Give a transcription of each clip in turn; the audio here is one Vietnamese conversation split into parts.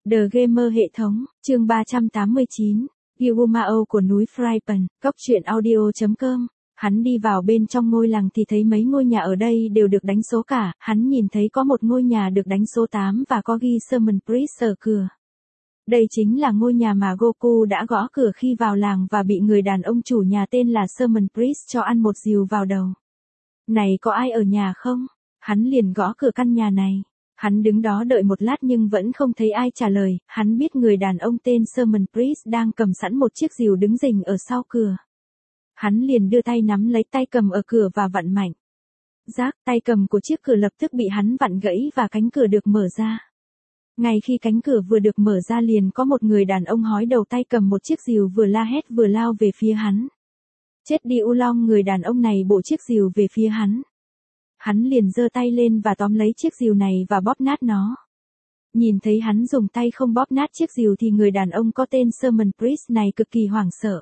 The Gamer hệ thống, chương 389, Gilgumao của núi Frypan, Cóc truyện audio.com. Hắn đi vào bên trong ngôi làng thì thấy mấy ngôi nhà ở đây đều được đánh số cả, hắn nhìn thấy có một ngôi nhà được đánh số 8 và có ghi Summon Priest ở cửa. Đây chính là ngôi nhà mà Goku đã gõ cửa khi vào làng và bị người đàn ông chủ nhà tên là Summon Priest cho ăn một dìu vào đầu. Này có ai ở nhà không? Hắn liền gõ cửa căn nhà này. Hắn đứng đó đợi một lát nhưng vẫn không thấy ai trả lời, hắn biết người đàn ông tên Summon Priest đang cầm sẵn một chiếc rìu đứng rình ở sau cửa. Hắn liền đưa tay nắm lấy tay cầm ở cửa và vặn mạnh. Rác, tay cầm của chiếc cửa lập tức bị hắn vặn gãy và cánh cửa được mở ra. Ngay khi cánh cửa vừa được mở ra liền có một người đàn ông hói đầu tay cầm một chiếc rìu vừa la hét vừa lao về phía hắn. Chết đi Oolong, người đàn ông này bổ chiếc rìu về phía hắn. Hắn liền giơ tay lên và tóm lấy chiếc rìu này và bóp nát nó. Nhìn thấy hắn dùng tay không bóp nát chiếc rìu thì người đàn ông có tên Summon Priest này cực kỳ hoảng sợ.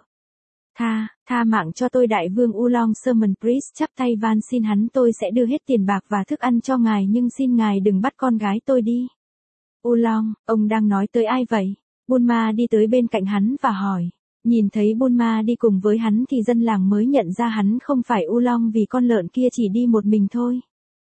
Tha mạng cho tôi đại vương Oolong. Summon Priest chắp tay van xin hắn, tôi sẽ đưa hết tiền bạc và thức ăn cho ngài nhưng xin ngài đừng bắt con gái tôi đi. Oolong, ông đang nói tới ai vậy? Bulma đi tới bên cạnh hắn và hỏi. Nhìn thấy Bulma đi cùng với hắn thì dân làng mới nhận ra hắn không phải Oolong vì con lợn kia chỉ đi một mình thôi.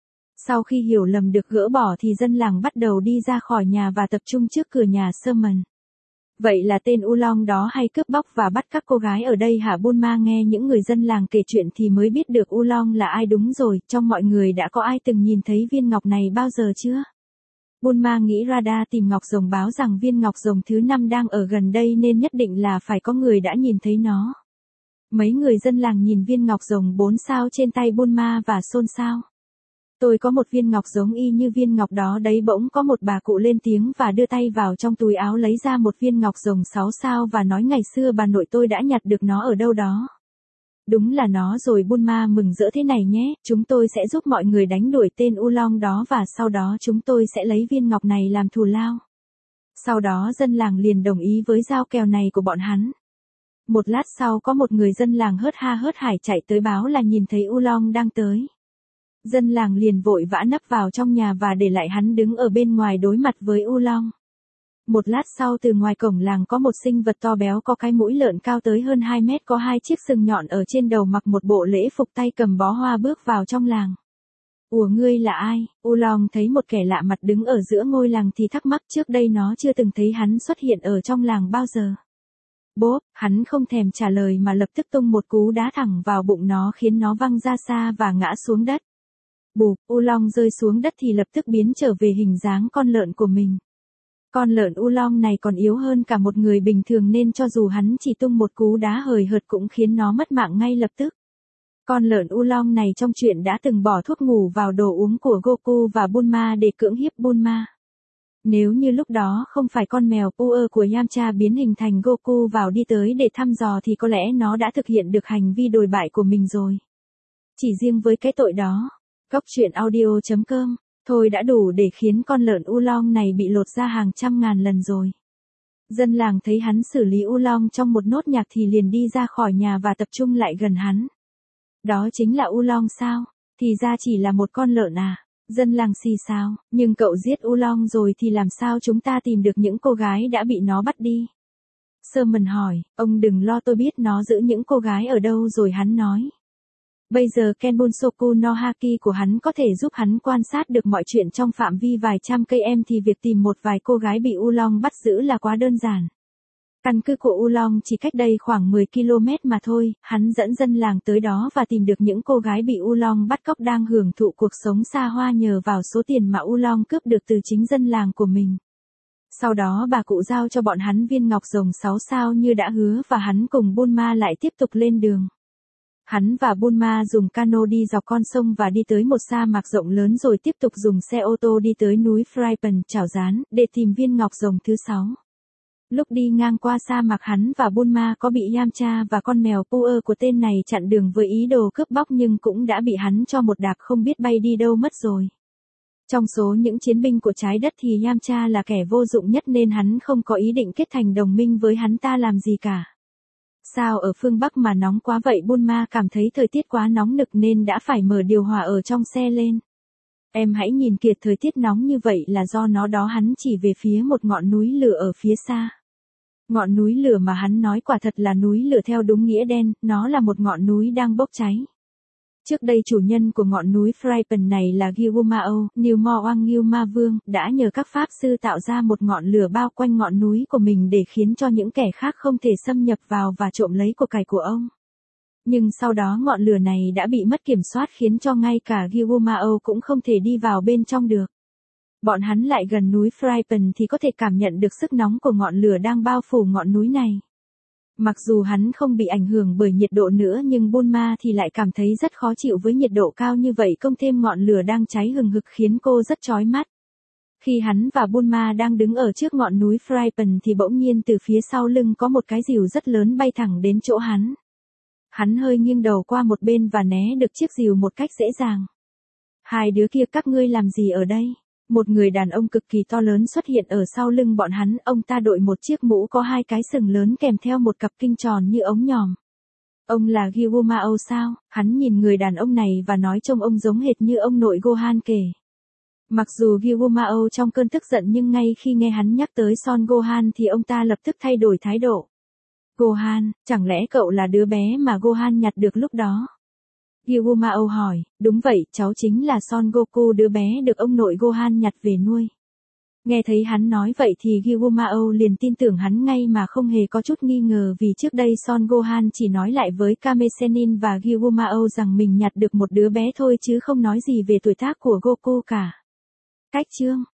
Sau khi hiểu lầm được gỡ bỏ thì dân làng bắt đầu đi ra khỏi nhà và tập trung trước cửa nhà Summon. Vậy là tên Oolong đó hay cướp bóc và bắt các cô gái ở đây hả? Bulma nghe những người dân làng kể chuyện thì mới biết được Oolong là ai. Đúng rồi, trong mọi người đã có ai từng nhìn thấy viên ngọc này bao giờ chưa? Bulma nghĩ radar tìm ngọc rồng báo rằng viên ngọc rồng thứ 5 đang ở gần đây nên nhất định là phải có người đã nhìn thấy nó. Mấy người dân làng nhìn viên ngọc rồng 4 sao trên tay Bulma và xôn xao. Tôi có một viên ngọc giống y như viên ngọc đó đấy. Bỗng có một bà cụ lên tiếng và đưa tay vào trong túi áo lấy ra một viên ngọc rồng 6 sao và nói ngày xưa bà nội tôi đã nhặt được nó ở đâu đó. Đúng là nó rồi. Bulma mừng rỡ thế này nhé, chúng tôi sẽ giúp mọi người đánh đuổi tên Oolong đó và sau đó chúng tôi sẽ lấy viên ngọc này làm thù lao. Sau đó dân làng liền đồng ý với giao kèo này của bọn hắn. Một lát sau có một người dân làng hớt ha hớt hải chạy tới báo là nhìn thấy Oolong đang tới. Dân làng liền vội vã nấp vào trong nhà và để lại hắn đứng ở bên ngoài đối mặt với Oolong. Một lát sau từ ngoài cổng làng có một sinh vật to béo có cái mũi lợn cao tới hơn 2 mét có 2 chiếc sừng nhọn ở trên đầu mặc một bộ lễ phục tay cầm bó hoa bước vào trong làng. Ủa ngươi là ai? Oolong thấy một kẻ lạ mặt đứng ở giữa ngôi làng thì thắc mắc, trước đây nó chưa từng thấy hắn xuất hiện ở trong làng bao giờ. Bốp, hắn không thèm trả lời mà lập tức tung một cú đá thẳng vào bụng nó khiến nó văng ra xa và ngã xuống đất. Bụp, Oolong rơi xuống đất thì lập tức biến trở về hình dáng con lợn của mình. Con lợn Oolong này còn yếu hơn cả một người bình thường nên cho dù hắn chỉ tung một cú đá hời hợt cũng khiến nó mất mạng ngay lập tức. Con lợn Oolong này trong chuyện đã từng bỏ thuốc ngủ vào đồ uống của Goku và Bulma để cưỡng hiếp Bulma. Nếu như lúc đó không phải con mèo Puer của Yamcha biến hình thành Goku vào đi tới để thăm dò thì có lẽ nó đã thực hiện được hành vi đồi bại của mình rồi. Chỉ riêng với cái tội đó, Cóc truyện audio.com, thôi đã đủ để khiến con lợn Oolong này bị lột ra hàng trăm ngàn lần rồi. Dân làng thấy hắn xử lý Oolong trong một nốt nhạc thì liền đi ra khỏi nhà và tập trung lại gần hắn. Đó chính là Oolong sao? Thì ra chỉ là một con lợn à? Dân làng xì xào, nhưng cậu giết Oolong rồi thì làm sao chúng ta tìm được những cô gái đã bị nó bắt đi? Summon hỏi, ông đừng lo, tôi biết nó giữ những cô gái ở đâu rồi. Hắn nói. Bây giờ Kenbunsoku no Haki của hắn có thể giúp hắn quan sát được mọi chuyện trong phạm vi vài trăm cây em thì việc tìm một vài cô gái bị Oolong bắt giữ là quá đơn giản. Căn cứ của Oolong chỉ cách đây khoảng 10 km mà thôi, hắn dẫn dân làng tới đó và tìm được những cô gái bị Oolong bắt cóc đang hưởng thụ cuộc sống xa hoa nhờ vào số tiền mà Oolong cướp được từ chính dân làng của mình. Sau đó bà cụ giao cho bọn hắn viên ngọc rồng 6 sao như đã hứa và hắn cùng Bulma lại tiếp tục lên đường. Hắn và Bulma dùng cano đi dọc con sông và đi tới một sa mạc rộng lớn rồi tiếp tục dùng xe ô tô đi tới núi Frypan, Chảo Rán, để tìm viên ngọc rồng thứ 6. Lúc đi ngang qua sa mạc hắn và Bulma có bị Yamcha và con mèo Puer của tên này chặn đường với ý đồ cướp bóc nhưng cũng đã bị hắn cho một đạp không biết bay đi đâu mất rồi. Trong số những chiến binh của trái đất thì Yamcha là kẻ vô dụng nhất nên hắn không có ý định kết thành đồng minh với hắn ta làm gì cả. Sao ở phương Bắc mà nóng quá vậy? Bulma cảm thấy thời tiết quá nóng nực nên đã phải mở điều hòa ở trong xe lên. Em hãy nhìn kìa, thời tiết nóng như vậy là do nó đó. Hắn chỉ về phía một ngọn núi lửa ở phía xa. Ngọn núi lửa mà hắn nói quả thật là núi lửa theo đúng nghĩa đen, nó là một ngọn núi đang bốc cháy. Trước đây chủ nhân của ngọn núi Frypen này là Gyumao, Ngưu Ma Vương, đã nhờ các pháp sư tạo ra một ngọn lửa bao quanh ngọn núi của mình để khiến cho những kẻ khác không thể xâm nhập vào và trộm lấy của cải của ông. Nhưng sau đó ngọn lửa này đã bị mất kiểm soát khiến cho ngay cả Gyumao cũng không thể đi vào bên trong được. Bọn hắn lại gần núi Frypen thì có thể cảm nhận được sức nóng của ngọn lửa đang bao phủ ngọn núi này. Mặc dù hắn không bị ảnh hưởng bởi nhiệt độ nữa nhưng Bulma thì lại cảm thấy rất khó chịu với nhiệt độ cao như vậy, cộng thêm ngọn lửa đang cháy hừng hực khiến cô rất chói mắt. Khi hắn và Bulma đang đứng ở trước ngọn núi Frypen thì bỗng nhiên từ phía sau lưng có một cái rìu rất lớn bay thẳng đến chỗ hắn. Hắn hơi nghiêng đầu qua một bên và né được chiếc rìu một cách dễ dàng. Hai đứa kia, các ngươi làm gì ở đây? Một người đàn ông cực kỳ to lớn xuất hiện ở sau lưng bọn hắn, ông ta đội một chiếc mũ có hai cái sừng lớn kèm theo một cặp kinh tròn như ống nhòm. Ông là Gyumao sao? Hắn nhìn người đàn ông này và nói trông ông giống hệt như ông nội Gohan kể. Mặc dù Gyumao trong cơn tức giận nhưng ngay khi nghe hắn nhắc tới Son Gohan thì ông ta lập tức thay đổi thái độ. Gohan, chẳng lẽ cậu là đứa bé mà Gohan nhặt được lúc đó? Gyumao hỏi, đúng vậy, cháu chính là Son Goku, đứa bé được ông nội Gohan nhặt về nuôi. Nghe thấy hắn nói vậy thì Gyumao liền tin tưởng hắn ngay mà không hề có chút nghi ngờ, vì trước đây Son Gohan chỉ nói lại với Kame Sennin và Gyumao rằng mình nhặt được một đứa bé thôi chứ không nói gì về tuổi tác của Goku cả. Cách chương